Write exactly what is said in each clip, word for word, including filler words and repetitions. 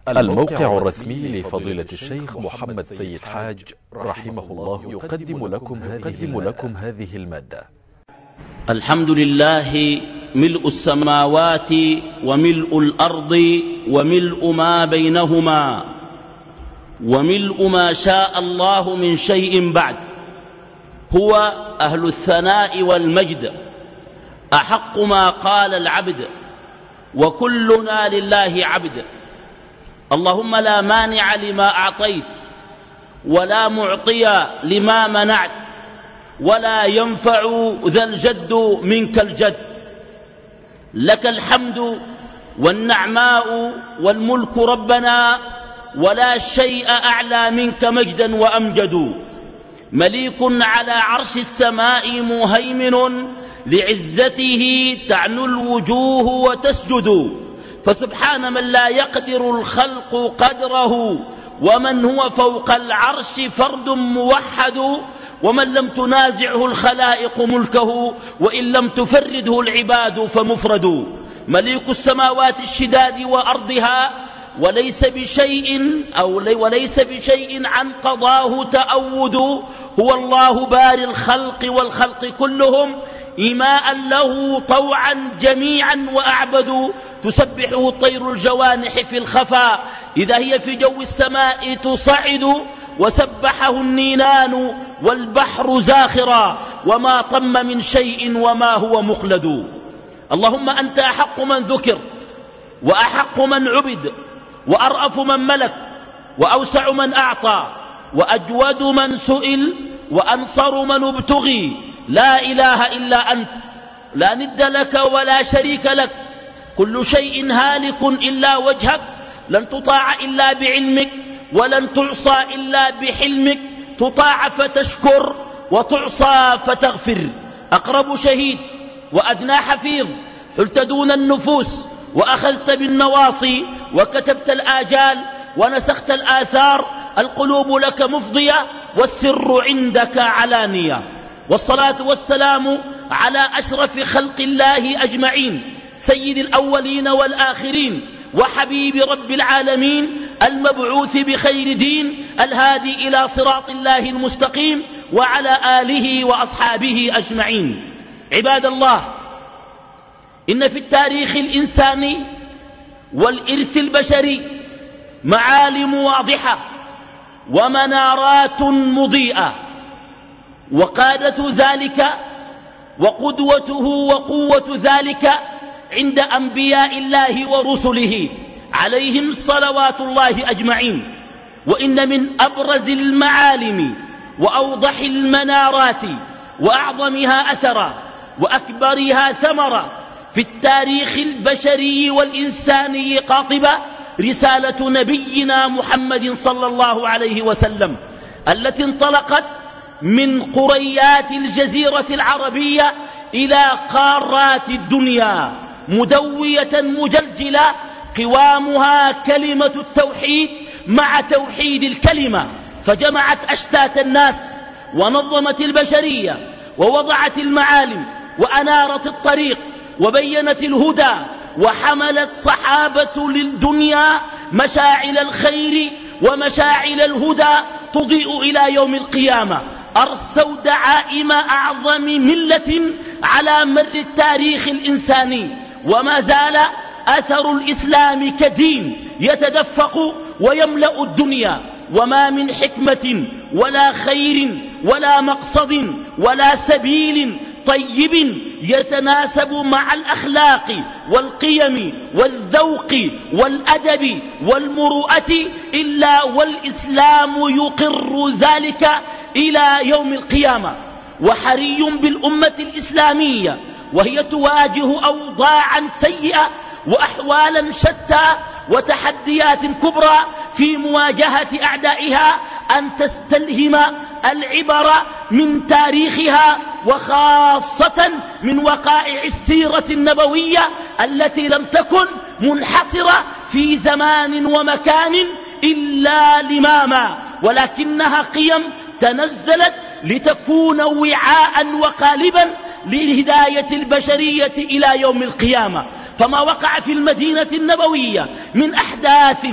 الموقع الرسمي لفضيلة الشيخ محمد سيد حاج رحمه الله يقدم لكم هذه, لكم هذه المادة. الحمد لله ملء السماوات وملء الأرض وملء ما بينهما وملء ما شاء الله من شيء بعد. هو أهل الثناء والمجد، أحق ما قال العبد، وكلنا لله عبد. اللهم لا مانع لما أعطيت ولا معطي لما منعت ولا ينفع ذا الجد منك الجد. لك الحمد والنعماء والملك ربنا، ولا شيء أعلى منك مجدا وأمجد. مليك على عرش السماء مهيمن، لعزته تعنو الوجوه وتسجد. فسبحان من لا يقدر الخلق قدره، ومن هو فوق العرش فرد موحد. ومن لم تنازعه الخلائق ملكه، وإن لم تفرده العباد فمفرد. مليك السماوات الشداد وأرضها، وليس بشيء أو وليس بشيء عن قضاه تأود. هو الله باري الخلق والخلق كلهم، إيماء له طوعا جميعا وأعبدوا. تسبحه طير الجوانح في الخفاء، إذا هي في جو السماء تصعد. وسبحه النينان والبحر زاخرا، وما طم من شيء وما هو مخلد. اللهم أنت أحق من ذكر، وأحق من عبد، وأرأف من ملك، وأوسع من أعطى، وأجود من سئل، وأنصر من ابتغي. لا إله إلا أنت، لا ند لك ولا شريك لك. كل شيء هالك إلا وجهك، لن تطاع إلا بعلمك، ولن تعصى إلا بحلمك. تطاع فتشكر، وتعصى فتغفر. أقرب شهيد وأدنى حفيظ، حلت دون النفوس وأخذت بالنواصي، وكتبت الآجال ونسخت الآثار. القلوب لك مفضية، والسر عندك علانية. والصلاة والسلام على أشرف خلق الله أجمعين، سيد الأولين والآخرين، وحبيب رب العالمين، المبعوث بخير دين، الهادي إلى صراط الله المستقيم، وعلى آله وأصحابه أجمعين. عباد الله، إن في التاريخ الإنساني والإرث البشري معالم واضحة ومنارات مضيئة، وقادة ذلك وقدوته وقوة ذلك عند أنبياء الله ورسله عليهم صلوات الله أجمعين. وإن من أبرز المعالم وأوضح المنارات وأعظمها أثرا وأكبرها ثمرة في التاريخ البشري والإنساني قاطبة رسالة نبينا محمد صلى الله عليه وسلم، التي انطلقت من قريات الجزيرة العربية إلى قارات الدنيا، مدوية مجلجلة، قوامها كلمة التوحيد مع توحيد الكلمة، فجمعت أشتات الناس ونظمت البشرية ووضعت المعالم وأنارت الطريق وبينت الهدى، وحملت صحابة للدنيا مشاعل الخير ومشاعل الهدى تضيء إلى يوم القيامة. أرسوا دعائم أعظم ملة على مر التاريخ الإنساني، وما زال أثر الإسلام كدين يتدفق ويملأ الدنيا. وما من حكمة ولا خير ولا مقصد ولا سبيل طيب يتناسب مع الأخلاق والقيم والذوق والأدب والمروءة إلا والإسلام يقر ذلك إلى يوم القيامة. وحري بالأمة الإسلامية وهي تواجه أوضاعا سيئة وأحوالا شتى وتحديات كبرى في مواجهة أعدائها أن تستلهم العبر من تاريخها، وخاصة من وقائع السيرة النبوية التي لم تكن منحصرة في زمان ومكان إلا لماما، ولكنها قيم تنزلت لتكون وعاء وقالبا لهداية البشرية إلى يوم القيامة. فما وقع في المدينة النبوية من أحداث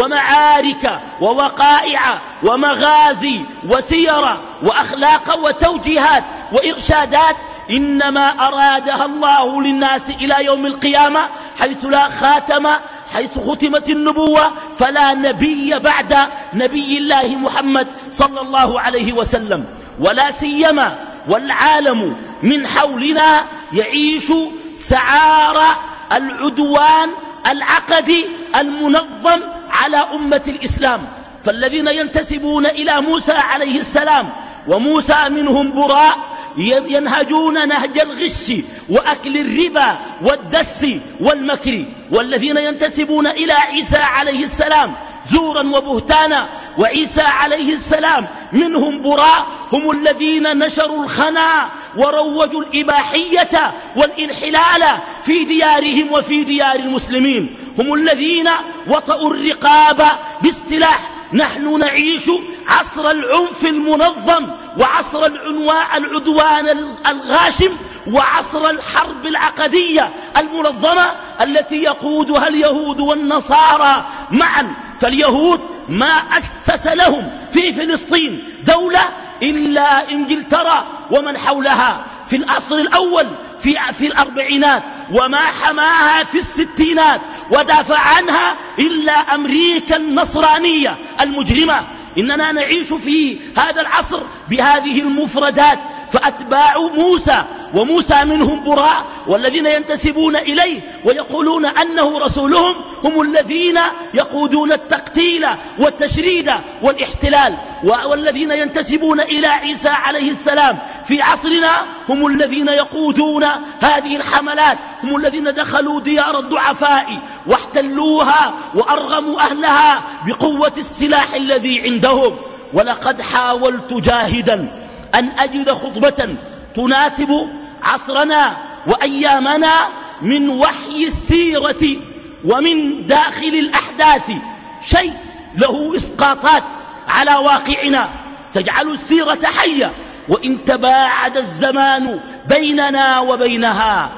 ومعارك ووقائع ومغازي وسير وأخلاق وتوجيهات وإرشادات إنما أرادها الله للناس إلى يوم القيامة، حيث لا خاتم، حيث ختمت النبوة فلا نبي بعد نبي الله محمد صلى الله عليه وسلم. ولا سيما والعالم من حولنا يعيش سعار العدوان العقدي المنظم على أمة الإسلام، فالذين ينتسبون إلى موسى عليه السلام وموسى منهم براء ينهجون نهج الغش وأكل الربا والدس والمكر، والذين ينتسبون إلى عيسى عليه السلام زورا وبهتانا وعيسى عليه السلام منهم براء، هم الذين نشروا الخنا وروجوا الإباحية والانحلال في ديارهم وفي ديار المسلمين، هم الذين وطئوا الرقاب بالسلاح. نحن نعيش عصر العنف المنظم وعصر العدوان الغاشم وعصر الحرب العقدية المنظمة التي يقودها اليهود والنصارى معا. فاليهود ما أسس لهم في فلسطين دولة إلا إنجلترا ومن حولها في العصر الأول في, في الأربعينات، وما حماها في الستينات ودافع عنها إلا أمريكا النصرانية المجرمة. إننا نعيش في هذا العصر بهذه المفردات، فأتباع موسى وموسى منهم براء والذين ينتسبون إليه ويقولون أنه رسولهم هم الذين يقودون التقتيل والتشريد والاحتلال، والذين ينتسبون إلى عيسى عليه السلام في عصرنا هم الذين يقودون هذه الحملات، هم الذين دخلوا ديار الضعفاء واحتلوها وأرغموا أهلها بقوة السلاح الذي عندهم. ولقد حاولت جاهدا أن أجد خطبة تناسب عصرنا وأيامنا من وحي السيرة ومن داخل الأحداث، شيء له إسقاطات على واقعنا تجعل السيرة حية وإن تباعد الزمان بيننا وبينها.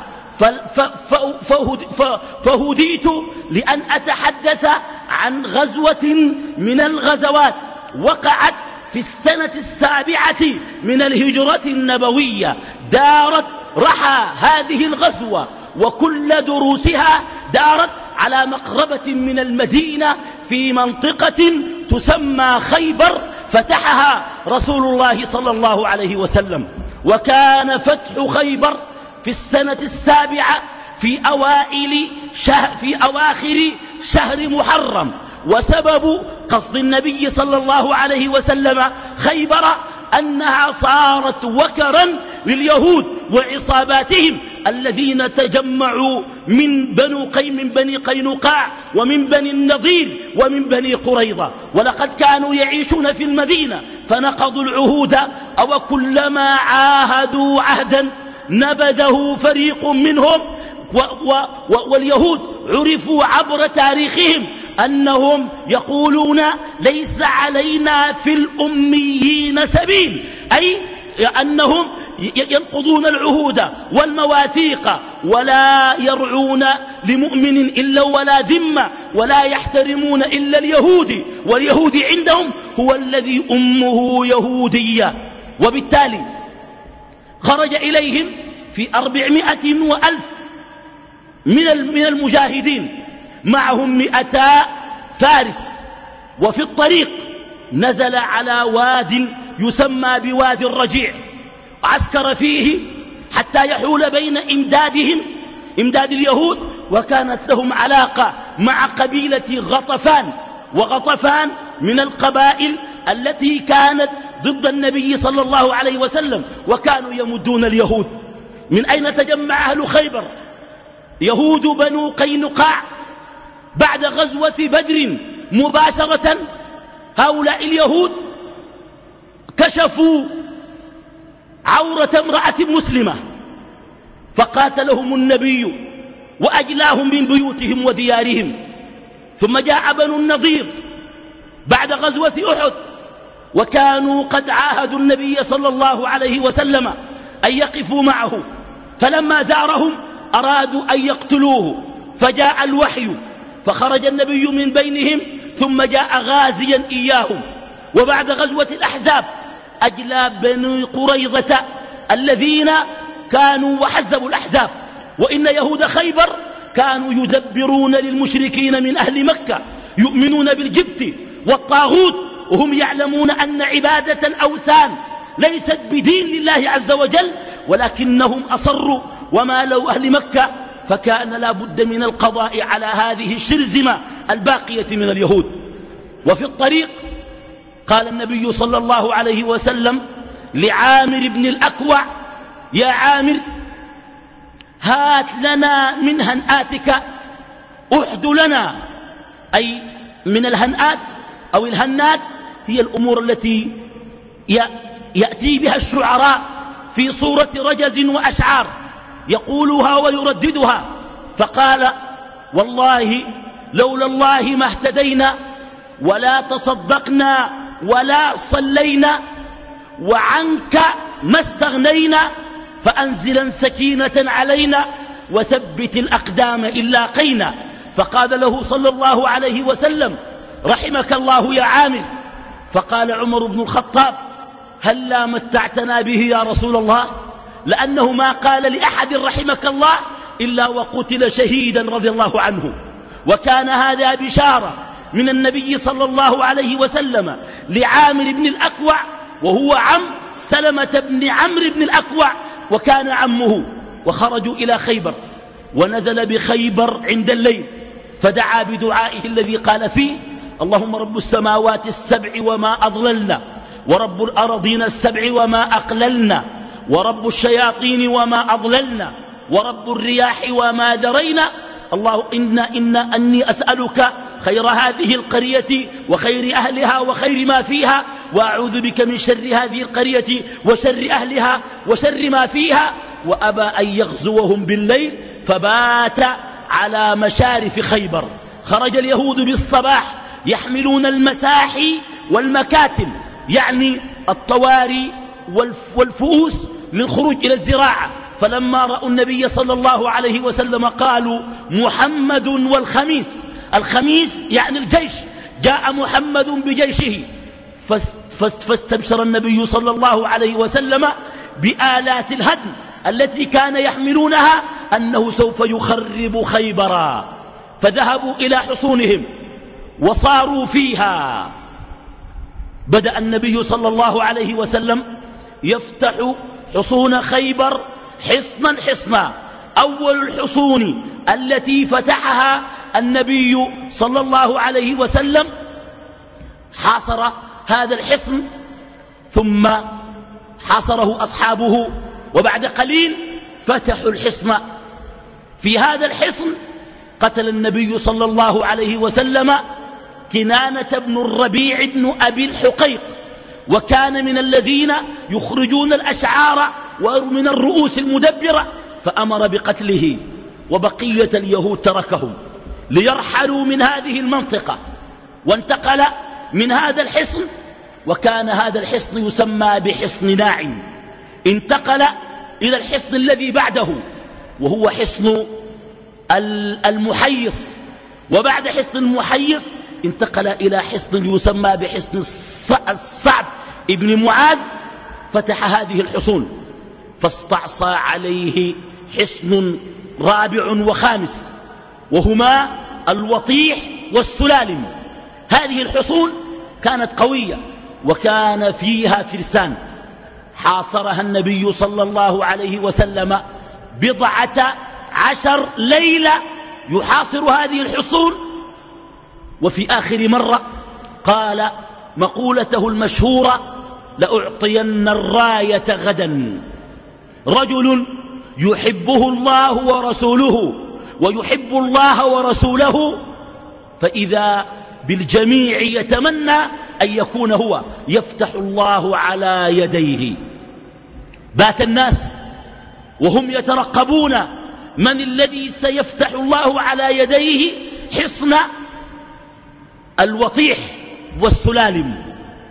فهديت لأن أتحدث عن غزوة من الغزوات وقعت في السنة السابعة من الهجرة النبوية، دارت رحى هذه الغزوة وكل دروسها دارت على مقربة من المدينة في منطقة تسمى خيبر، فتحها رسول الله صلى الله عليه وسلم. وكان فتح خيبر في السنة السابعة في أوائل شهر في أواخر شهر محرم، وسبب قصد النبي صلى الله عليه وسلم خيبر أنها صارت وكرا لليهود وعصاباتهم الذين تجمعوا من بنو قي من بني قينقاع ومن بني النضير ومن بني قريظة، ولقد كانوا يعيشون في المدينة فنقضوا العهود، أو كلما عاهدوا عهدا نبذه فريق منهم. و و و واليهود عرفوا عبر تاريخهم أنهم يقولون ليس علينا في الأميين سبيل، أي أنهم ينقضون العهود والمواثيق ولا يرعون لمؤمن إلا ولا ذمة ولا يحترمون إلا اليهودي، واليهودي عندهم هو الذي أمه يهودية. وبالتالي خرج إليهم في أربعمائة وألف من المجاهدين معهم مئتا فارس، وفي الطريق نزل على واد يسمى بوادي الرجيع، عسكر فيه حتى يحول بين إمدادهم إمداد اليهود، وكانت لهم علاقة مع قبيلة غطفان، وغطفان من القبائل التي كانت ضد النبي صلى الله عليه وسلم وكانوا يمدون اليهود. من أين تجمع أهل خيبر؟ يهود بنو قينقاع بعد غزوة بدر مباشرة. هؤلاء اليهود كشفوا عورة امرأة مسلمة فقاتلهم النبي وأجلاهم من بيوتهم وديارهم. ثم جاء بنو النضير بعد غزوة أحد، وكانوا قد عاهدوا النبي صلى الله عليه وسلم أن يقفوا معه، فلما زارهم أرادوا أن يقتلوه، فجاء الوحي فخرج النبي من بينهم ثم جاء غازيا إياهم. وبعد غزوة الأحزاب أجلى بني قريظة الذين كانوا وحزبوا الأحزاب، وإن يهود خيبر كانوا يدبرون للمشركين من أهل مكة يؤمنون بالجبت والطاغوت، وهم يعلمون أن عبادة الأوثان ليست بدين لله عز وجل، ولكنهم أصروا ومالوا أهل مكة، فكان لا بد من القضاء على هذه الشرذمة الباقية من اليهود. وفي الطريق قال النبي صلى الله عليه وسلم لعامر بن الأكوع: يا عامر، هات لنا من هنآتك، أحد لنا، أي من الهنآت أو الهنات هي الأمور التي يأتي بها الشعراء في صورة رجز وأشعار يقولها ويرددها. فقال: والله لولا الله ما اهتدينا ولا تصدقنا ولا صلينا، وعنك ما استغنينا، فأنزلا سكينة علينا وثبت الأقدام إن لاقينا. فقال له صلى الله عليه وسلم: رحمك الله يا عامر. فقال عمر بن الخطاب: هلا متعتنا به يا رسول الله، لأنه ما قال لأحد رحمك الله إلا وقتل شهيدا رضي الله عنه. وكان هذا بشارة من النبي صلى الله عليه وسلم لعامر بن الأكوع، وهو عم سلمة بن عمرو بن الأكوع، وكان عمه. وخرجوا إلى خيبر، ونزل بخيبر عند الليل، فدعا بدعائه الذي قال فيه: اللهم رب السماوات السبع وما أضللنا، ورب الأرضين السبع وما أقللنا، ورب الشياطين وما أضللنا، ورب الرياح وما درينا، الله إنا إنا أني أسألك خير هذه القرية وخير أهلها وخير ما فيها، وأعوذ بك من شر هذه القرية وشر أهلها وشر ما فيها. وأبى أن يغزوهم بالليل، فبات على مشارف خيبر. خرج اليهود بالصباح يحملون المساحي والمكاتل، يعني الطواري والفؤوس للخروج إلى الزراعة. فلما رأوا النبي صلى الله عليه وسلم قالوا: محمد والخميس. الخميس يعني الجيش، جاء محمد بجيشه. فاستبشر النبي صلى الله عليه وسلم بآلات الهدم التي كان يحملونها أنه سوف يخرب خيبرا. فذهبوا إلى حصونهم وصاروا فيها. بدأ النبي صلى الله عليه وسلم يفتح حصون خيبر حصنا حصنا. أول الحصون التي فتحها النبي صلى الله عليه وسلم حاصر هذا الحصن، ثم حاصره أصحابه، وبعد قليل فتحوا الحصن. في هذا الحصن قتل النبي صلى الله عليه وسلم كنانة بن الربيع بن أبي الحقيق، وكان من الذين يخرجون الأشعار ومن الرؤوس المدبرة، فأمر بقتله. وبقية اليهود تركهم ليرحلوا من هذه المنطقة، وانتقل من هذا الحصن، وكان هذا الحصن يسمى بحصن ناعم. انتقل إلى الحصن الذي بعده، وهو حصن المحيص. وبعد حصن المحيص انتقل إلى حصن يسمى بحصن الصعب ابن معاذ. فتح هذه الحصون، فاستعصى عليه حصن رابع وخامس، وهما الوطيح والسلالم. هذه الحصون كانت قوية وكان فيها فرسان. حاصرها النبي صلى الله عليه وسلم بضعة عشر ليلة يحاصر هذه الحصون. وفي آخر مرة قال مقولته المشهورة: لأعطين الراية غدا. رجل يحبه الله ورسوله ويحب الله ورسوله، فإذا بالجميع يتمنى أن يكون هو، يفتح الله على يديه. بات الناس وهم يترقبون من الذي سيفتح الله على يديه حصن الوطيح والسلالم،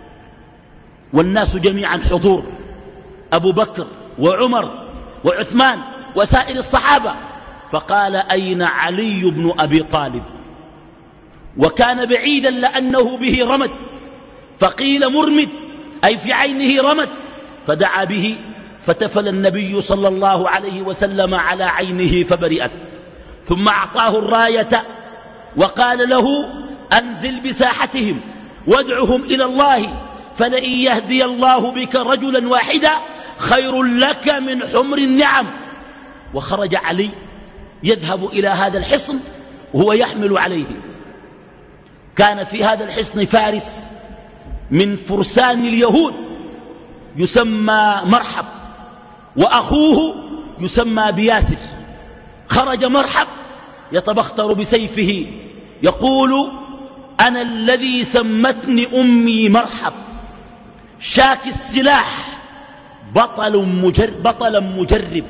والناس جميعا حضور، أبو بكر وعمر وعثمان وسائر الصحابة. فقال أين علي بن أبي طالب؟ وكان بعيدا لأنه به رمد، فقيل مرمد أي في عينه رمد، فدعا به فتفل النبي صلى الله عليه وسلم على عينه فبرئت، ثم أعطاه الراية وقال له أنزل بساحتهم وادعهم إلى الله، فلئن يهدي الله بك رجلا واحدا خير لك من حمر النعم. وخرج علي يذهب إلى هذا الحصن وهو يحمل عليه. كان في هذا الحصن فارس من فرسان اليهود يسمى مرحب، وأخوه يسمى بياسر. خرج مرحب يتبختر بسيفه يقول أنا الذي سمتني أمي مرحب، شاك السلاح، بطل مجرب بطلا مجرب،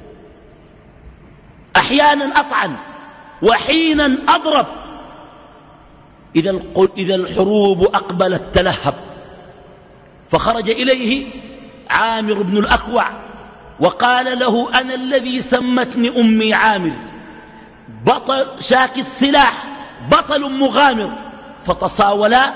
أحيانا أطعن وحينا أضرب، إذا الحروب أقبلت تلهب. فخرج إليه عامر بن الأكوع وقال له أنا الذي سمتني أمي عامر، بطل شاك السلاح، بطل مغامر. فتصاولا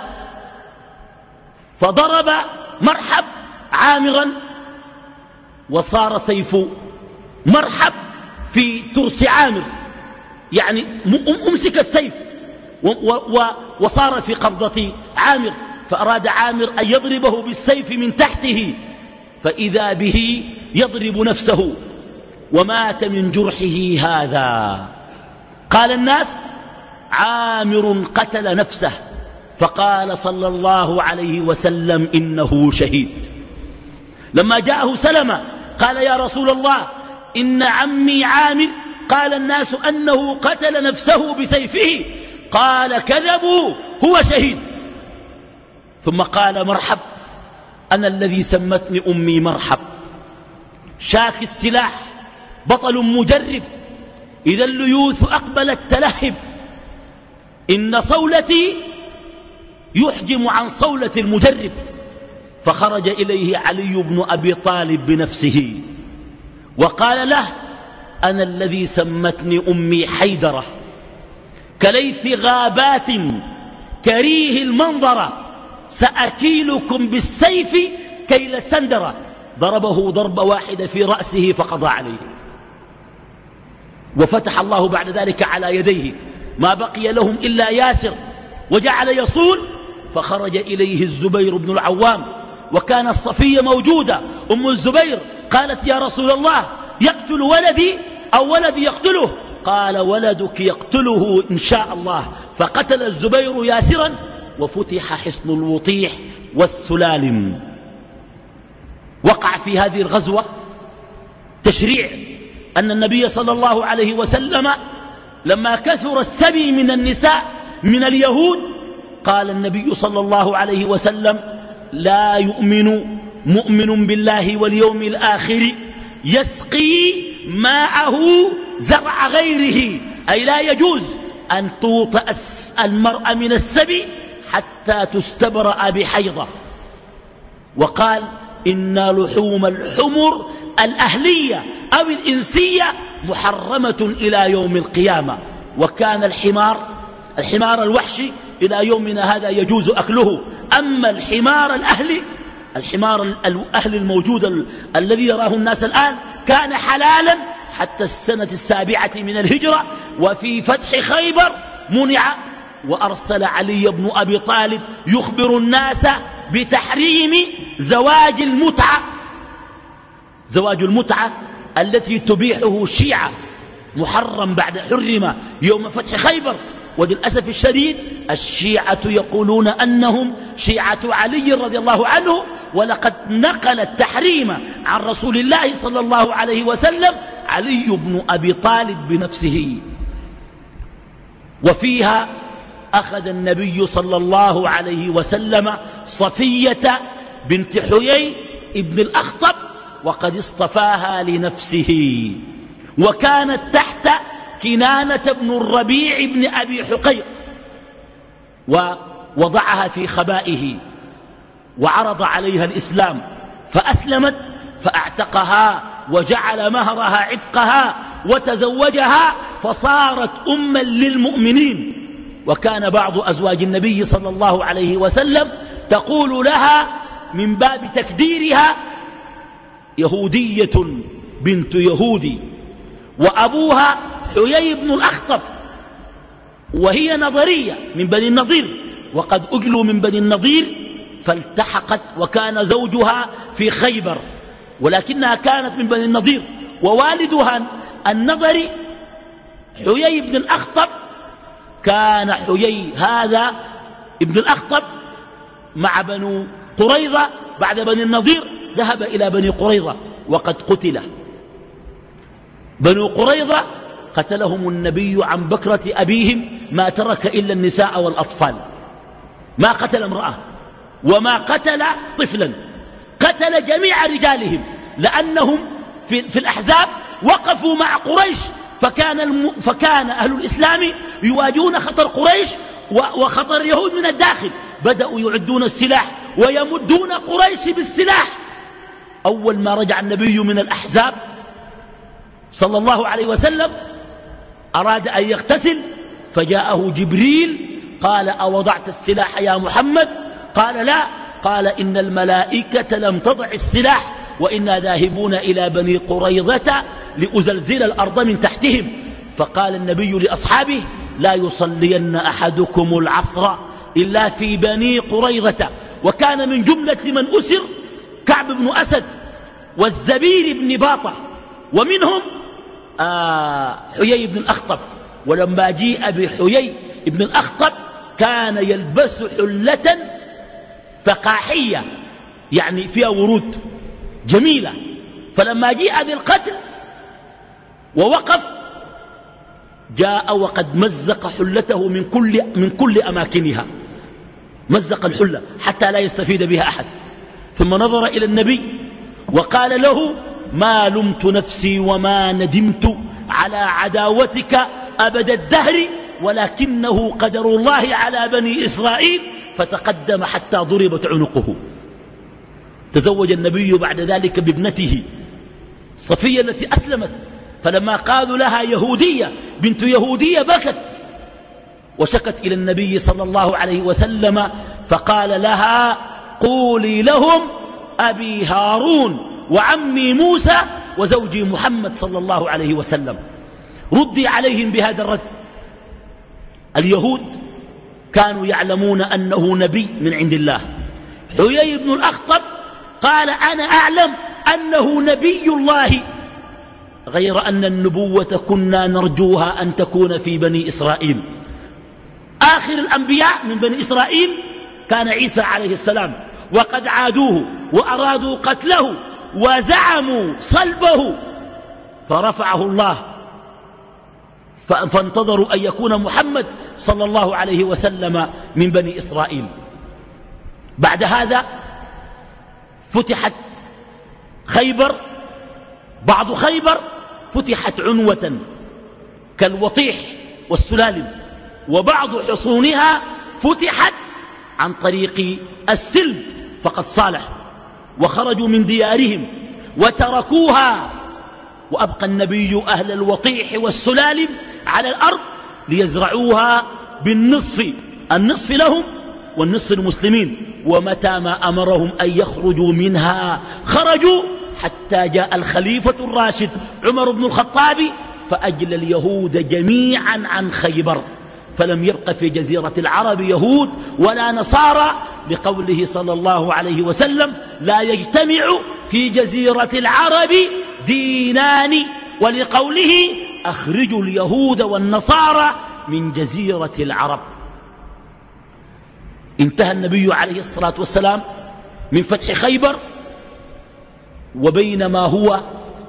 فضرب مرحب عامرا، وصار سيف مرحب في ترس عامر، يعني أمسك السيف وصار في قبضة عامر، فأراد عامر أن يضربه بالسيف من تحته، فإذا به يضرب نفسه ومات من جرحه هذا. قال الناس عامر قتل نفسه، فقال صلى الله عليه وسلم إنه شهيد. لما جاءه سلمة قال يا رسول الله إن عمي عامر قال الناس أنه قتل نفسه بسيفه، قال كذبوا هو شهيد. ثم قال مرحب أنا الذي سمتني أمي مرحب، شاك السلاح، بطل مجرب، إذا الليوث أقبلت تلهب، إن صولتي يحجم عن صولة المجرب. فخرج إليه علي بن أبي طالب بنفسه وقال له أنا الذي سمتني أمي حيدرة، كليث غابات كريه المنظر، سأكيلكم بالسيف كيل السندرة. ضربه ضربة واحدة في رأسه فقضى عليه، وفتح الله بعد ذلك على يديه، ما بقي لهم إلا ياسر، وجعل يصول. فخرج إليه الزبير بن العوام، وكان الصفية موجودة أم الزبير، قالت يا رسول الله يقتل ولدي أو ولدي يقتله؟ قال ولدك يقتله إن شاء الله. فقتل الزبير ياسرا، وفتح حصن الوطيح والسلالم. وقع في هذه الغزوة تشريع أن النبي صلى الله عليه وسلم لما كثر السبي من النساء من اليهود قال النبي صلى الله عليه وسلم لا يؤمن مؤمن بالله واليوم الآخر يسقي ماءه زرع غيره، أي لا يجوز أن توطأ المرأة من السبي حتى تستبرأ بحيضة. وقال إن لحوم الحمر الأهلية أو الإنسية محرمة إلى يوم القيامة. وكان الحمار الحمار الوحشي إلى يومنا هذا يجوز أكله، أما الحمار الأهلي الحمار الأهلي الموجود ال الذي يراه الناس الآن كان حلالا حتى السنة السابعة من الهجرة، وفي فتح خيبر منع. وأرسل علي بن أبي طالب يخبر الناس بتحريم زواج المتعة، زواج المتعة التي تبيحه الشيعة محرم بعد حرم يوم فتح خيبر. وللأسف الشديد الشيعة يقولون أنهم شيعة علي رضي الله عنه، ولقد نقل التحريم عن رسول الله صلى الله عليه وسلم علي بن أبي طالب بنفسه. وفيها أخذ النبي صلى الله عليه وسلم صفية بنت حيي ابن الأخطب وقد اصطفاها لنفسه، وكانت تحت كنانة بن الربيع بن أبي حقيق، ووضعها في خبائه وعرض عليها الإسلام فأسلمت فأعتقها وجعل مهرها عتقها وتزوجها فصارت أما للمؤمنين. وكان بعض أزواج النبي صلى الله عليه وسلم تقول لها من باب تكديرها: يهودية بنت يهودي، وأبوها حيي بن الأخطب، وهي نظرية من بني النضير، وقد أجلوا من بني النضير فالتحقت، وكان زوجها في خيبر، ولكنها كانت من بني النضير، ووالدها النضري حيي بن الأخطب. كان حيي هذا ابن الأخطب مع بنو قريظة بعد بني النضير، ذهب إلى بني قريظة وقد قتل. بنو قريظة قتلهم النبي عن بكرة أبيهم، ما ترك إلا النساء والأطفال، ما قتل امرأة وما قتل طفلا، قتل جميع رجالهم، لأنهم في, في الأحزاب وقفوا مع قريش، فكان, الم فكان أهل الإسلام يواجهون خطر قريش وخطر اليهود من الداخل، بدأوا يعدون السلاح ويمدون قريش بالسلاح. أول ما رجع النبي من الأحزاب صلى الله عليه وسلم أراد أن يغتسل، فجاءه جبريل قال: أوضعت السلاح يا محمد؟ قال: لا. قال: إن الملائكة لم تضع السلاح، وإنا ذاهبون إلى بني قريظة لأزلزل الأرض من تحتهم. فقال النبي لأصحابه: لا يصلين أحدكم العصر إلا في بني قريظة. وكان من جملة من أسر كعب بن أسد والزبير بن باطة، ومنهم آه حيي بن الأخطب. ولما جيء بحيي بن الأخطب كان يلبس حلة فقاحية، يعني فيها ورود جميلة. فلما جيء بالقتل ووقف جاء وقد مزق حلته من كل, من كل أماكنها، مزق الحلة حتى لا يستفيد بها أحد. ثم نظر إلى النبي وقال له: ما لمت نفسي وما ندمت على عداوتك أبد الدهر، ولكنه قدر الله على بني إسرائيل. فتقدم حتى ضربت عنقه. تزوج النبي بعد ذلك بابنته صفية التي أسلمت، فلما قالوا لها يهودية بنت يهودية بكت وشكت إلى النبي صلى الله عليه وسلم، فقال لها: قولي لهم أبي هارون وعمي موسى وزوجي محمد صلى الله عليه وسلم. ردي عليهم بهذا الرد. اليهود كانوا يعلمون أنه نبي من عند الله. حيي بن الأخطب قال: أنا أعلم أنه نبي الله، غير أن النبوة كنا نرجوها أن تكون في بني إسرائيل. آخر الأنبياء من بني إسرائيل كان عيسى عليه السلام، وقد عادوه وأرادوا قتله وزعموا صلبه، فرفعه الله، فانتظروا أن يكون محمد صلى الله عليه وسلم من بني إسرائيل. بعد هذا فتحت خيبر، بعض خيبر فتحت عنوة كالوطيح والسلالم، وبعض حصونها فتحت عن طريق السلم، فقد صالحوا وخرجوا من ديارهم وتركوها، وأبقى النبي أهل الوطيح والسلالم على الأرض ليزرعوها بالنصف، النصف لهم والنصف المسلمين. ومتى ما أمرهم أن يخرجوا منها خرجوا، حتى جاء الخليفة الراشد عمر بن الخطاب فأجلى اليهود جميعا عن خيبر، فلم يبق في جزيرة العرب يهود ولا نصارى، لقوله صلى الله عليه وسلم: لا يجتمع في جزيرة العرب دينان، ولقوله: أخرجوا اليهود والنصارى من جزيرة العرب. انتهى النبي عليه الصلاة والسلام من فتح خيبر، وبينما هو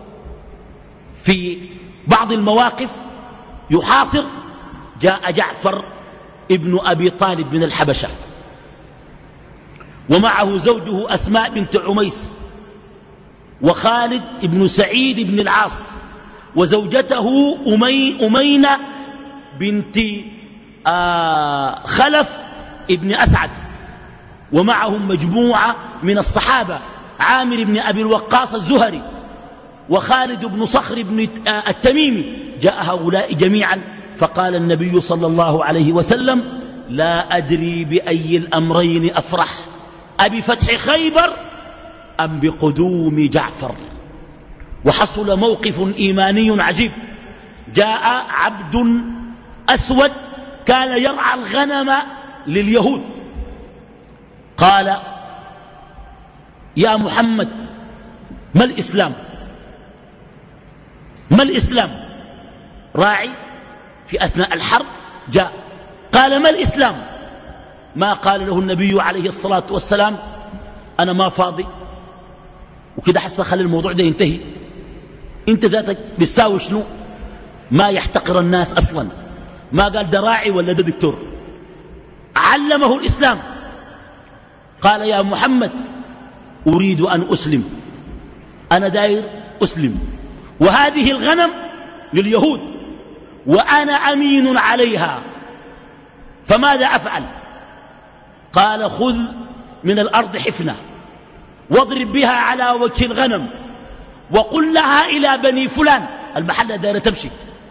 في بعض المواقف يحاصر، جاء جعفر ابن أبي طالب من الحبشة، ومعه زوجه أسماء بنت عميس، وخالد ابن سعيد بن العاص، وزوجته أمي أمينة بنت آه خلف ابن أسعد، ومعهم مجموعة من الصحابة، عامر بن أبي الوقاص الزهري، وخالد بن صخر بن التميمي، جاء هؤلاء جميعا فقال النبي صلى الله عليه وسلم: لا أدري بأي الأمرين أفرح، أبفتح خيبر أم بقدوم جعفر. وحصل موقف إيماني عجيب. جاء عبد أسود كان يرعى الغنم لليهود، قال: يا محمد ما الإسلام؟ ما الإسلام؟ راعي في أثناء الحرب جاء قال: ما الإسلام؟ ما قال له النبي عليه الصلاة والسلام: أنا ما فاضي وكده حسن خلي الموضوع ده ينتهي، انت ذاتك بتساوي شنو؟ ما يحتقر الناس أصلا، ما قال ده راعي ولا ده دكتور، علمه الإسلام. قال: يا محمد أريد أن أسلم، أنا داير أسلم، وهذه الغنم لليهود وأنا أمين عليها، فماذا أفعل؟ قال: خذ من الأرض حفنة واضرب بها على وجه الغنم وقل لها إلى بني فلان، المحلة دايرة تمشي.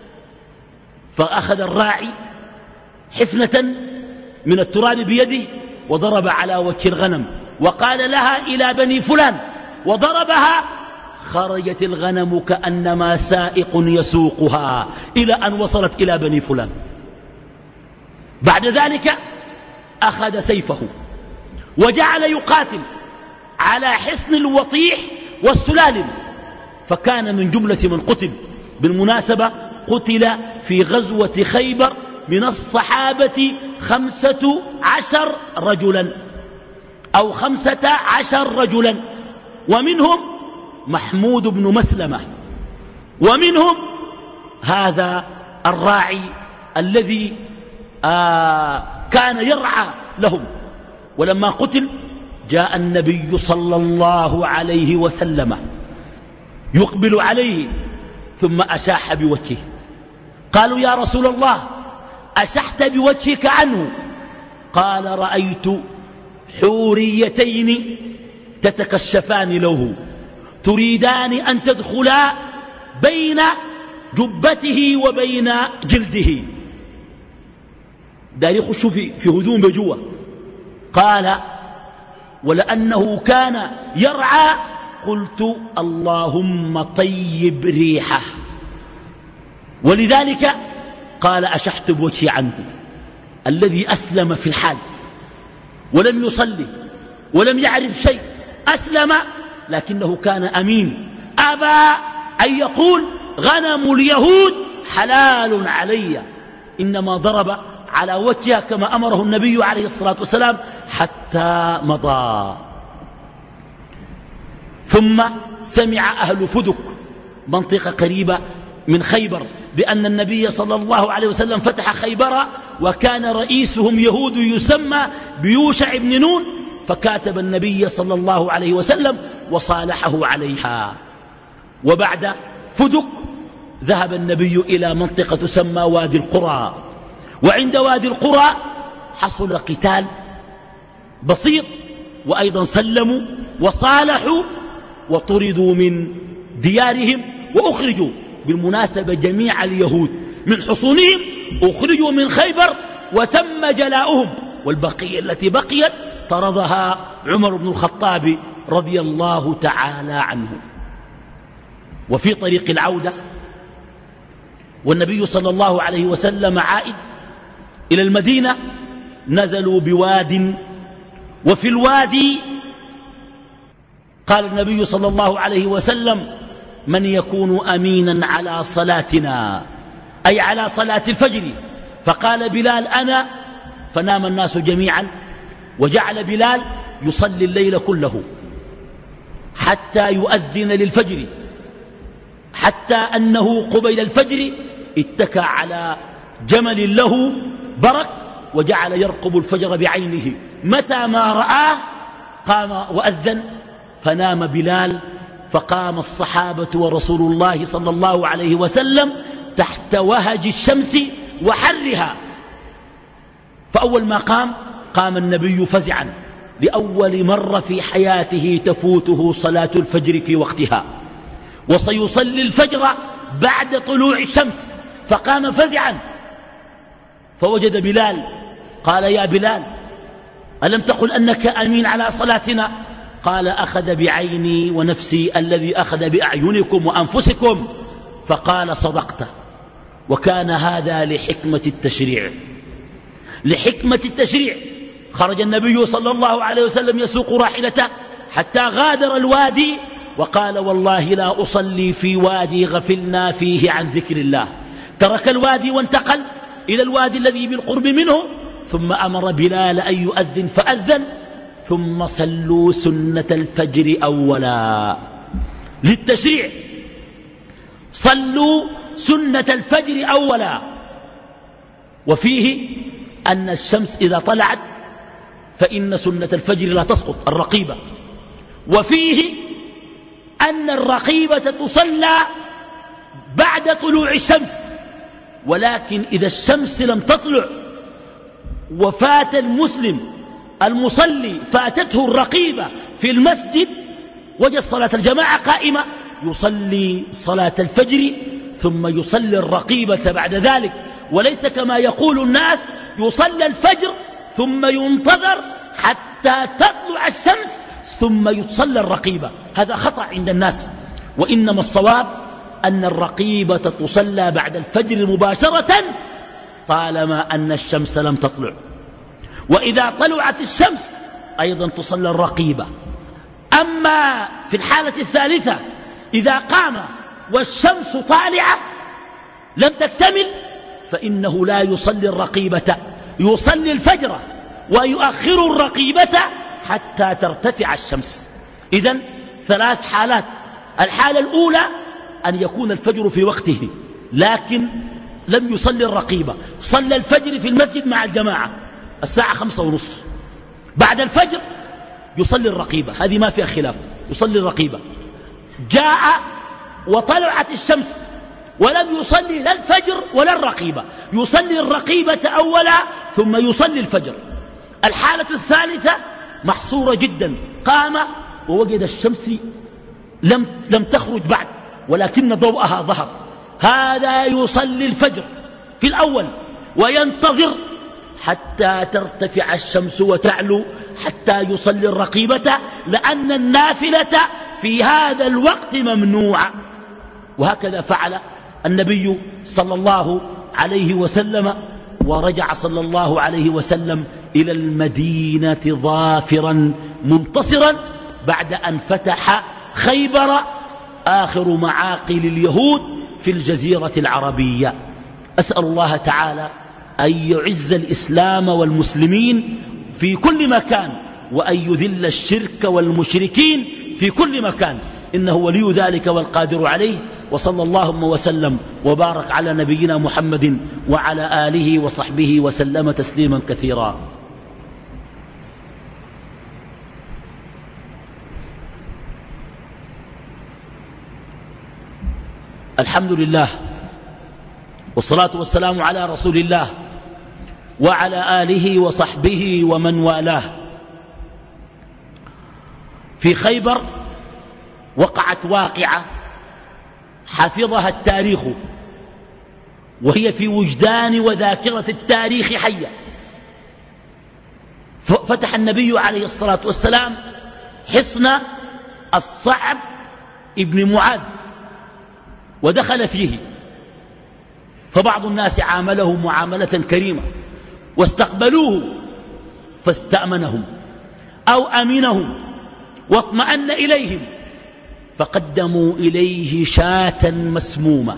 فأخذ الراعي حفنة من التراب بيده وضرب على وجه الغنم وقال لها إلى بني فلان، وضربها، خرجت الغنم كأنما سائق يسوقها إلى أن وصلت إلى بني فلان. بعد ذلك أخذ سيفه وجعل يقاتل على حصن الوطيح والسلالم، فكان من جملة من قتل. بالمناسبة قتل في غزوة خيبر من الصحابة خمسة عشر رجلا أو خمسة عشر رجلا، ومنهم محمود بن مسلمة، ومنهم هذا الراعي الذي آه كان يرعى لهم. ولما قتل جاء النبي صلى الله عليه وسلم يقبل عليه ثم أشاح بوجهه. قالوا: يا رسول الله أشحت بوجهك عنه؟ قال: رأيت حوريتين تتكشفان له تريدان أن تدخلا بين جبته وبين جلده، دار يخشوا في, في هدوم بجوة. قال: ولأنه كان يرعى قلت اللهم طيب ريحه، ولذلك قال: أشحت بوجهي عنه. الذي أسلم في الحال ولم يصلي ولم يعرف شيء، أسلم لكنه كان أمين، أبى أن يقول غنم اليهود حلال علي، إنما ضرب على وجهه كما أمره النبي عليه الصلاة والسلام حتى مضى. ثم سمع أهل فدك، منطقة قريبة من خيبر، بأن النبي صلى الله عليه وسلم فتح خيبر، وكان رئيسهم يهود يسمى بيوشع بن نون، فكاتب النبي صلى الله عليه وسلم وصالحه عليها. وبعد فدك ذهب النبي إلى منطقة تسمى وادي القرى، وعند وادي القرى حصل قتال بسيط، وأيضا سلموا وصالحوا وطردوا من ديارهم وأخرجوا. بالمناسبة جميع اليهود من حصونهم أخرجوا من خيبر وتم جلاؤهم، والبقية التي بقيت طردها عمر بن الخطاب رضي الله تعالى عنه. وفي طريق العودة والنبي صلى الله عليه وسلم عائد إلى المدينة نزلوا بواد، وفي الوادي قال النبي صلى الله عليه وسلم: من يكون أمينا على صلاتنا، أي على صلاة الفجر؟ فقال بلال: أنا. فنام الناس جميعا، وجعل بلال يصلي الليل كله حتى يؤذن للفجر، حتى أنه قبيل الفجر اتكى على جمل له برك وجعل يرقب الفجر بعينه، متى ما رآه قام وأذن، فنام بلال. فقام الصحابة ورسول الله صلى الله عليه وسلم تحت وهج الشمس وحرها. فأول ما قام قام النبي فزعا، لأول مرة في حياته تفوته صلاة الفجر في وقتها، وسيصلي الفجر بعد طلوع الشمس. فقام فزعا فوجد بلال، قال يا بلال ألم تقل أنك أمين على صلاتنا؟ قال أخذ بعيني ونفسي الذي أخذ بأعينكم وأنفسكم. فقال صدقت. وكان هذا لحكمة التشريع، لحكمة التشريع. خرج النبي صلى الله عليه وسلم يسوق راحلته حتى غادر الوادي وقال والله لا أصلي في وادي غفلنا فيه عن ذكر الله. ترك الوادي وانتقل إلى الوادي الذي بالقرب منه، ثم أمر بلال أن يؤذن فأذن، ثم صلوا سنة الفجر أولا. للتشريع صلوا سنة الفجر أولا. وفيه أن الشمس إذا طلعت فإن سنة الفجر لا تسقط، الرقيبة. وفيه أن الرقيبة تصلى بعد طلوع الشمس، ولكن إذا الشمس لم تطلع وفات المسلم المصلي فاتته الرقيبة في المسجد وجد صلاة الجماعة قائمة، يصلي صلاة الفجر ثم يصلي الرقيبة بعد ذلك، وليس كما يقول الناس يصلي الفجر ثم ينتظر حتى تطلع الشمس ثم يصلي الرقيبة. هذا خطأ عند الناس، وإنما الصواب أن الرقيبة تصلى بعد الفجر مباشرة طالما أن الشمس لم تطلع. وإذا طلعت الشمس أيضا تصلى الرقيبة. أما في الحالة الثالثة إذا قام والشمس طالعة لم تكتمل فإنه لا يصلي الرقيبة، يصلي الفجر ويؤخر الرقيبة حتى ترتفع الشمس. إذن ثلاث حالات. الحالة الأولى أن يكون الفجر في وقته لكن لم يصلي الرقيبة، صلى الفجر في المسجد مع الجماعة الساعة خمسة ونصف، بعد الفجر يصلي الرقيبة، هذه ما فيها خلاف، يصلي الرقيبة. جاء وطلعت الشمس ولم يصلي لا الفجر ولا الرقيبة، يصلي الرقيبة أولا ثم يصلي الفجر. الحالة الثالثة محصورة جدا، قام ووجد الشمس لم, لم تخرج بعد ولكن ضوءها ظهر، هذا يصلي الفجر في الأول وينتظر حتى ترتفع الشمس وتعلو حتى يصلي الرقيبة، لأن النافلة في هذا الوقت ممنوعة. وهكذا فعل النبي صلى الله عليه وسلم، ورجع صلى الله عليه وسلم إلى المدينة ظافرا منتصرا بعد أن فتح خيبر آخر معاقل اليهود في الجزيرة العربية. أسأل الله تعالى أن يعز الإسلام والمسلمين في كل مكان، وأن يذل الشرك والمشركين في كل مكان، إنه ولي ذلك والقادر عليه. وصلى اللهم وسلم وبارك على نبينا محمد وعلى آله وصحبه وسلم تسليما كثيرا. الحمد لله والصلاة والسلام على رسول الله وعلى آله وصحبه ومن والاه. في خيبر وقعت واقعة حفظها التاريخ، وهي في وجدان وذاكرة التاريخ حية. فتح النبي عليه الصلاة والسلام حصن الصعب ابن معاذ ودخل فيه، فبعض الناس عامله معاملة كريمة واستقبلوه فاستأمنهم أو أمنهم واطمأن إليهم، فقدموا إليه شاة مسمومة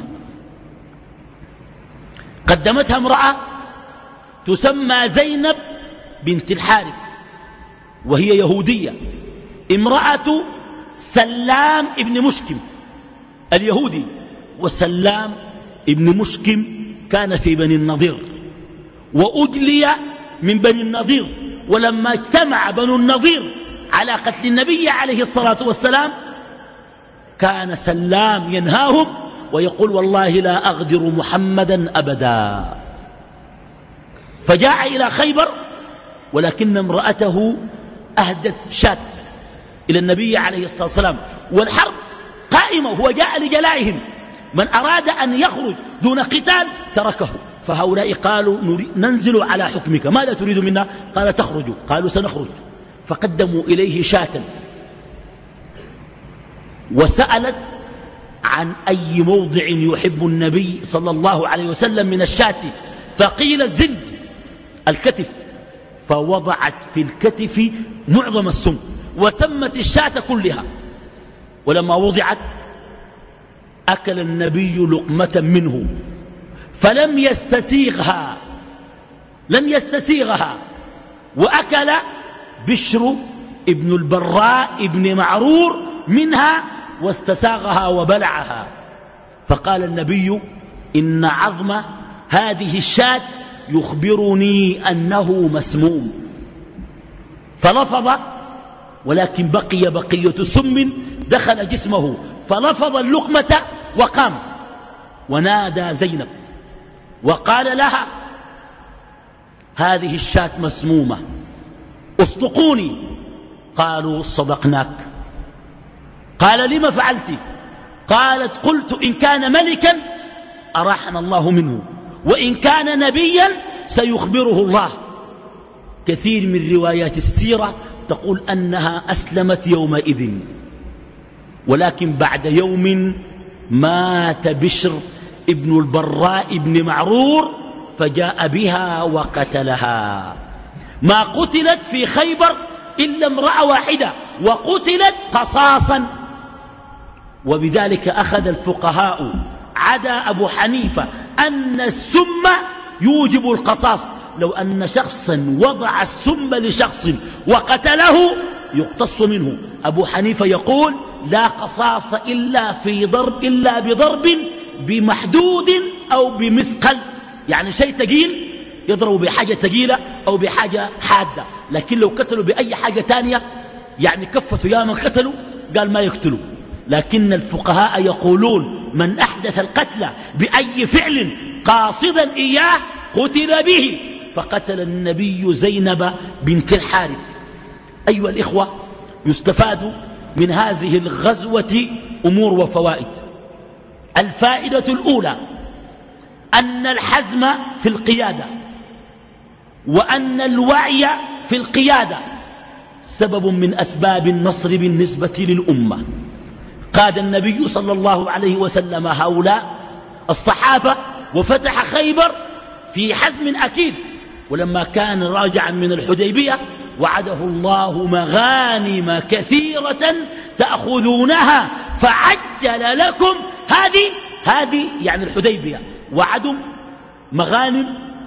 قدمتها امرأة تسمى زينب بنت الحارث، وهي يهودية، امرأة سلام ابن مشكم اليهودي. وسلام ابن مشكم كان في بني النضير وأجلي من بني النضير، ولما اجتمع بنو النضير على قتل النبي عليه الصلاة والسلام كان سلام ينهاهم ويقول والله لا أغدر محمدا أبدا. فجاء إلى خيبر، ولكن امرأته أهدت شاة إلى النبي عليه الصلاة والسلام، والحرب قائمة وهو جاء لجلائهم. من أراد أن يخرج دون قتال تركه. فهؤلاء قالوا ننزل على حكمك، ماذا تريد منا؟ قال تخرجوا. قالوا سنخرج. فقدموا إليه شاة وسألت عن أي موضع يحب النبي صلى الله عليه وسلم من الشاة، فقيل الزند الكتف، فوضعت في الكتف معظم السم وسمت الشاة كلها. ولما وضعت أكل النبي لقمة منه فلم يستسيغها لم يستسيغها وأكل بشر ابن البراء ابن معرور منها واستساغها وبلعها. فقال النبي إن عظم هذه الشاة يخبرني أنه مسموم. فلفظ، ولكن بقي بقية سم دخل جسمه، فلفظ اللقمة وقام ونادى زينب وقال لها هذه الشاة مسمومة اصدقوني. قالوا صدقناك. قال لما فعلت؟ قالت قلت إن كان ملكا أراحنا الله منه، وإن كان نبيا سيخبره الله. كثير من روايات السيرة تقول أنها أسلمت يومئذ، ولكن بعد يوم مات بشر ابن البراء ابن معرور فجاء بها وقتلها. ما قتلت في خيبر إلا امرأة واحدة وقتلت قصاصا. وبذلك أخذ الفقهاء عدا أبو حنيفة أن السم يوجب القصاص. لو أن شخصا وضع السم لشخص وقتله يقتص منه. أبو حنيفة يقول لا قصاص إلا في ضرب إلا بضرب بمحدود أو بمثقل، يعني شيء ثقيل يضرب بحاجة ثقيلة أو بحاجة حادة. لكن لو قتلوا بأي حاجة تانية يعني كفتوا يا من قتلوا قال ما يقتلوا. لكن الفقهاء يقولون من أحدث القتل بأي فعل قاصدا إياه قتل به. فقتل النبي زينب بنت الحارث. أيها الإخوة، يستفاد من هذه الغزوة أمور وفوائد. الفائدة الأولى أن الحزم في القيادة وأن الوعي في القيادة سبب من أسباب النصر بالنسبة للأمة. قاد النبي صلى الله عليه وسلم هؤلاء الصحابة وفتح خيبر في حزم أكيد. ولما كان راجعا من الحديبية وعده الله مغانم كثيرة تأخذونها فعجل لكم هذه هذه يعني الحديبية، وعدوا مغانم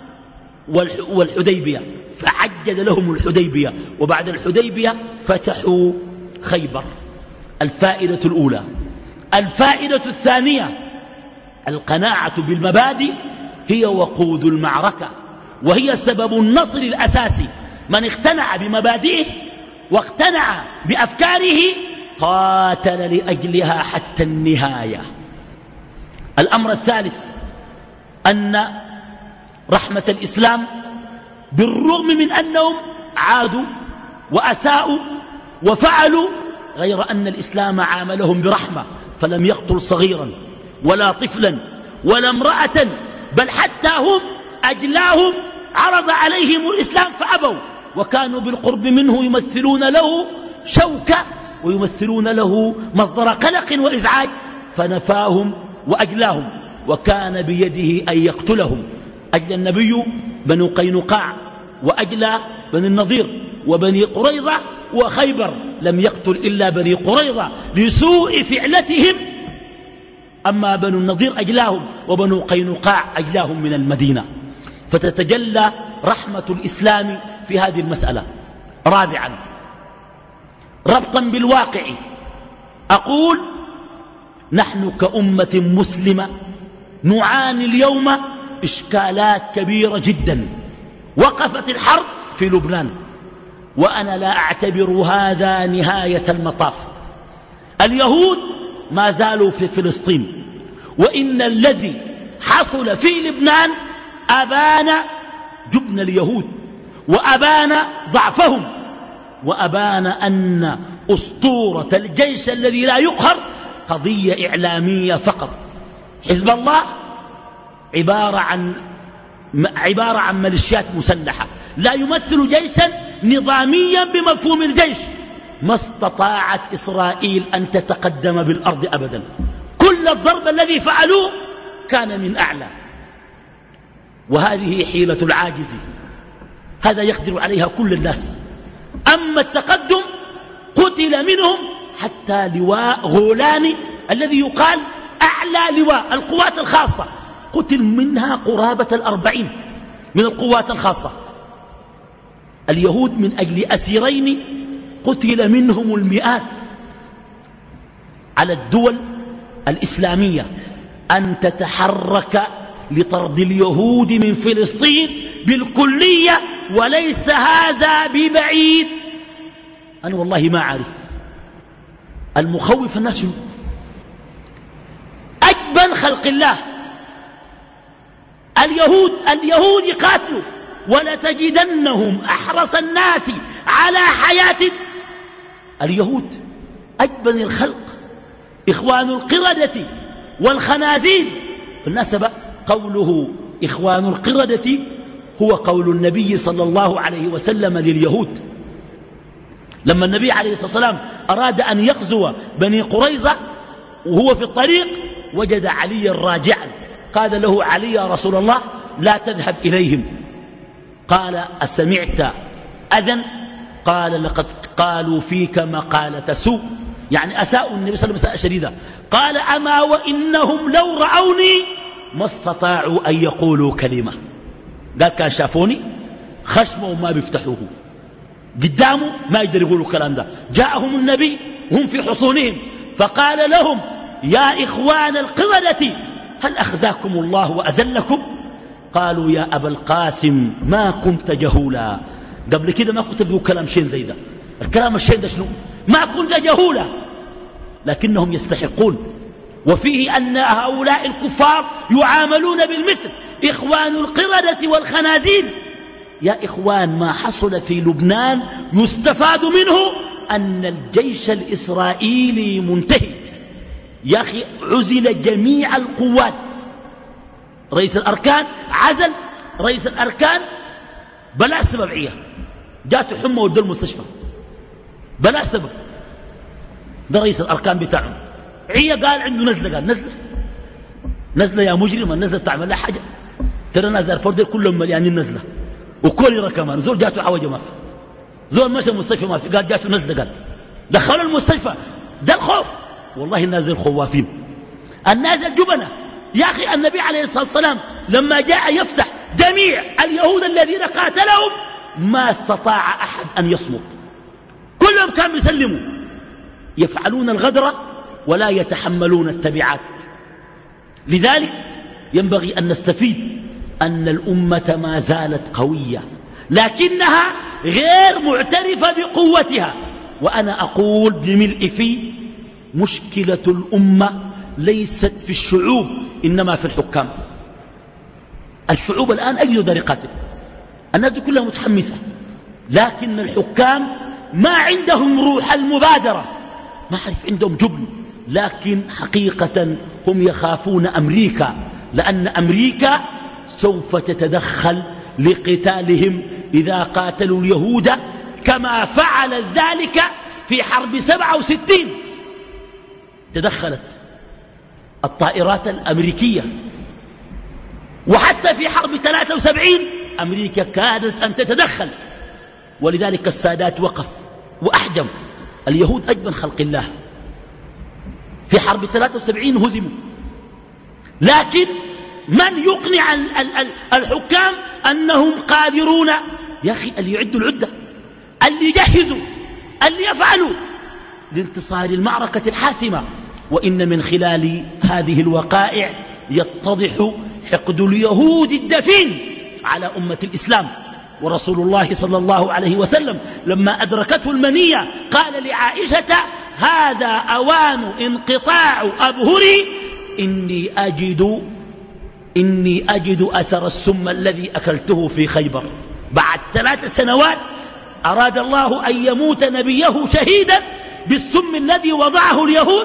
والحديبية فعجل لهم الحديبية، وبعد الحديبية فتحوا خيبر. الفائدة الأولى. الفائدة الثانية القناعة بالمبادئ هي وقود المعركة، وهي سبب النصر الأساسي. من اقتنع بمبادئه واقتنع بأفكاره قاتل لأجلها حتى النهاية. الأمر الثالث أن رحمة الإسلام بالرغم من أنهم عادوا وأساءوا وفعلوا، غير أن الإسلام عاملهم برحمة، فلم يقتل صغيرا ولا طفلا ولا امرأة، بل حتى هم أجلاهم عرض عليهم الإسلام فأبوا، وكانوا بالقرب منه يمثلون له شوكة ويمثلون له مصدر قلق وإزعاج، فنفاهم وأجلاهم، وكان بيده أن يقتلهم. أجل النبي بنو قينقاع وأجلى بني النضير وبني قريظة وخيبر، لم يقتل إلا بني قريظة لسوء فعلتهم. أما بنو النضير أجلاهم وبنو قينقاع أجلاهم من المدينة. فتتجلى رحمة الإسلام في هذه المسألة. رابعا، ربطا بالواقع، أقول نحن كأمة مسلمة نعاني اليوم إشكالات كبيرة جدا. وقفت الحرب في لبنان، وأنا لا أعتبر هذا نهاية المطاف. اليهود ما زالوا في فلسطين، وإن الذي حصل في لبنان أبان جبن اليهود، وأبان ضعفهم، وأبان أن أسطورة الجيش الذي لا يقهر قضية إعلامية فقط. حزب الله عبارة عن عبارة عن ميليشيات مسلحة لا يمثل جيشا نظاميا بمفهوم الجيش. ما استطاعت إسرائيل أن تتقدم بالأرض أبدا. كل الضرب الذي فعلوه كان من أعلى، وهذه حيلة العاجز، هذا يقدر عليها كل الناس. أما التقدم قتل منهم حتى لواء غولاني الذي يقال أعلى لواء القوات الخاصة، قتل منها قرابة الأربعين من القوات الخاصة. اليهود من أجل أسيرين قتل منهم المئات. على الدول الإسلامية أن تتحرك لطرد اليهود من فلسطين بالكلية، وليس هذا ببعيد. أنا والله ما أعرف المخوف الناس أجبن خلق الله. اليهود اليهود يقاتلوا، ولتجدنهم أحرص الناس على حياة. اليهود أجبن الخلق، إخوان القردة والخنازير. بالمناسبة قوله إخوان القردة هو قول النبي صلى الله عليه وسلم لليهود لما النبي عليه الصلاة والسلام أراد أن يغزو بني قريظة، وهو في الطريق وجد عليا راجعا. قال له علي يا رسول الله لا تذهب إليهم. قال أسمعت أذن؟ قال لقد قالوا فيك مقالة سوء، يعني أساءوا النبي صلى الله عليه وسلم شديدا. قال أما وإنهم لو رأوني ما استطاعوا أن يقولوا كلمة. قال كان شافوني خشموا ما بيفتحوه قدامه، ما يقدر يقولوا الكلام ده. جاءهم النبي هم في حصونهم فقال لهم يا إخوان القردة هل أخزاكم الله وأذلكم؟ قالوا يا أبا القاسم ما كنت جهولا. قبل كده ما كنت تقول كلام شين زي ده. الكلام الشين ده شنو؟ ما كنت جهولا، لكنهم يستحقون. وفيه أن هؤلاء الكفار يعاملون بالمثل، إخوان القردة والخنازير. يا إخوان ما حصل في لبنان يستفاد منه أن الجيش الإسرائيلي منتهي. يا أخي عزل جميع القوات، رئيس الأركان عزل، رئيس الأركان بلا سببعية، جاته حمى ودوا المستشفى بلا سبب. ده رئيس الأركان بتاعهم عية قال عنده نزلة، قال نزلة نزلة يا مجرم، النزلة تعمل لها حاجة. ترى ناس الفرد كلهم مليانين نزلة وكوليرا كمان. زول جاته حوجة ما في، زول مشى المستشفى ما في، قال جاته نزلة، قال دخلوا المستشفى. ده الخوف. والله الناس الخوافين، الناس الجبنة. يا أخي النبي عليه الصلاة والسلام لما جاء يفتح جميع اليهود الذين قاتلهم ما استطاع أحد أن يصمت، كلهم كانوا يسلموا، يفعلون الغدر ولا يتحملون التبعات. لذلك ينبغي أن نستفيد أن الأمة ما زالت قوية، لكنها غير معترفة بقوتها. وأنا أقول بملء في مشكلة الأمة ليست في الشعوب إنما في الحكام. الشعوب الآن أجد رقاتب، الناس دي كلها متحمسة، لكن الحكام ما عندهم روح المبادرة، ما أعرف عندهم جبن. لكن حقيقة هم يخافون أمريكا، لأن أمريكا سوف تتدخل لقتالهم إذا قاتلوا اليهود، كما فعلت ذلك في حرب سبعة وستين. تدخلت الطائرات الأمريكية، وحتى في حرب ثلاثة وسبعين أمريكا كادت أن تتدخل، ولذلك السادات وقف وأحجم. اليهود أجبن خلق الله. في حرب ثلاثة وسبعين هزموا، لكن من يقنع الحكام أنهم قادرون؟ يا أخي اللي يعدوا العدة، اللي يجهزوا، اللي يفعلوا لانتصار المعركة الحاسمة. وإن من خلال هذه الوقائع يتضح حقد اليهود الدفين على أمة الإسلام. ورسول الله صلى الله عليه وسلم لما أدركته المنية قال لعائشة هذا أوان انقطاع أبهري، إني أجد, إني أجد أثر السم الذي أكلته في خيبر. بعد ثلاث سنوات أراد الله أن يموت نبيه شهيدا بالسم الذي وضعه اليهود،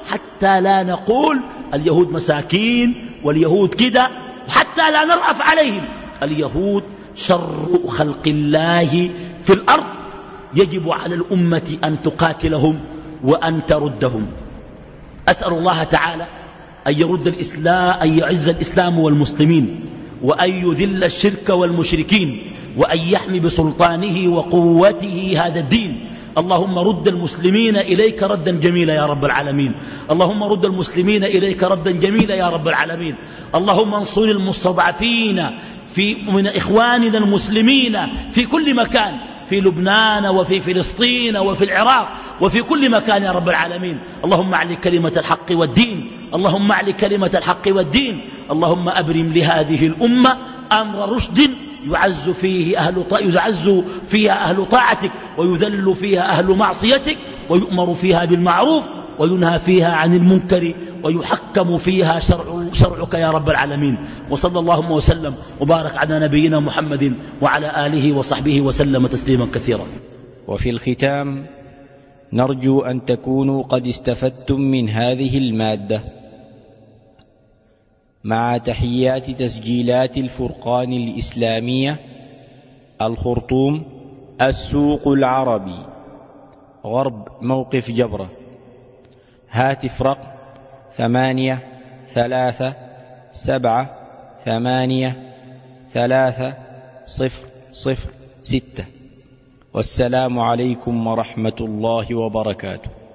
حتى لا نقول اليهود مساكين واليهود كده، وحتى لا نرأف عليهم. اليهود شر خلق الله في الأرض، يجب على الأمة أن تقاتلهم وأن تردهم. أسأل الله تعالى أن يرد الإسلام، أن يعز الإسلام والمسلمين، وأن يذل الشرك والمشركين، وأن يحمي بسلطانه وقوته هذا الدين. اللهم رد المسلمين إليك ردا جميلا يا رب العالمين. اللهم رد المسلمين إليك ردا جميلا يا رب العالمين. اللهم انصر المستضعفين في من إخواننا المسلمين في كل مكان، في لبنان وفي فلسطين وفي العراق وفي كل مكان يا رب العالمين. اللهم اعل كلمة الحق والدين، اللهم اعل كلمة الحق والدين. اللهم أبرم لهذه الأمة أمر رشد يعز فيه أهل يعز فيها أهل طاعتك، ويذل فيها أهل معصيتك، ويؤمر فيها بالمعروف وينهى فيها عن المنكر، ويحكم فيها شرع شرعك يا رب العالمين. وصلى اللهم وسلم وبارك على نبينا محمد وعلى آله وصحبه وسلم تسليما كثيرا. وفي الختام نرجو أن تكونوا قد استفدتم من هذه المادة، مع تحيات تسجيلات الفرقان الإسلامية، الخرطوم، السوق العربي، غرب موقف جبرة. هاتف رقم ثمانية ثلاثة سبعة ثمانية ثلاثة صفر صفر ستة. والسلام عليكم ورحمة الله وبركاته.